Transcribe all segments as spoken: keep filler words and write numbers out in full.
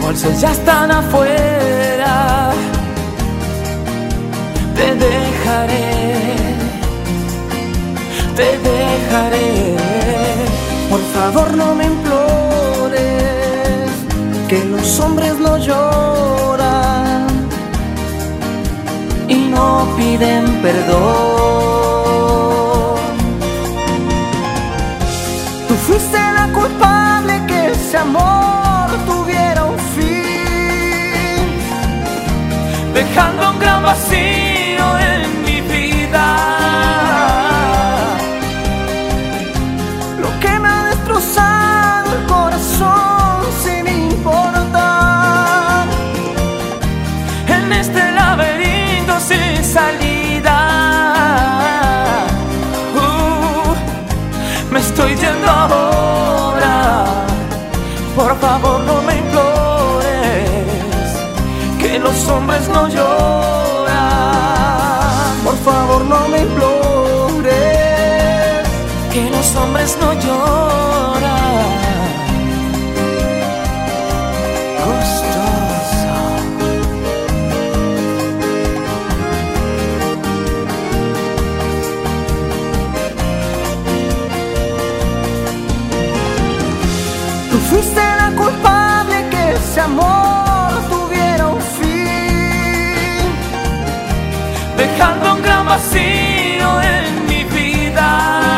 bolsos ya están afuera. Te dejaré, te dejaré. Por favor no me implores, que los hombres no lloran y no piden perdón. Tú fuiste la culpable que ese amor tuviera un fin, dejando un gran vacío en mi vida. Lo que me ha destrozado el corazón sin importar, en este laberinto sin salida. uh, Me estoy yendo ahora. Por favor no me implores, que los hombres no lloran. Por favor no me implores, que los hombres no lloran. Gustoso. Tú fuiste la culpable que ese amor tuviera un fin, dejando un gran vacío en mi vida.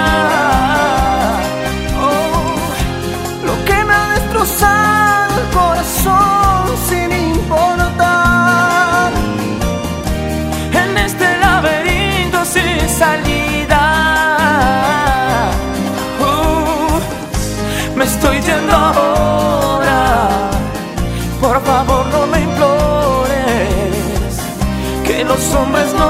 Oh, lo que me ha destrozado el corazón sin importar, en este laberinto sin salida. Uh, me estoy yendo ahora. Por favor no me implores, que los hombres no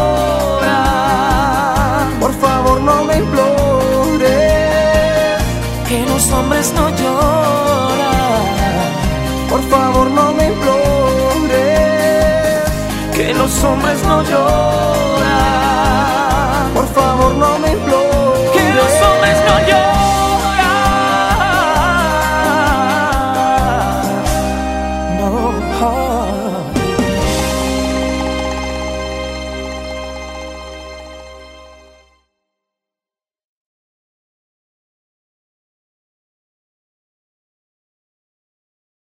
lloran. Por favor no me implores, que los hombres no lloran. Por favor no me implores, que los hombres no lloran. Por favor no me implores.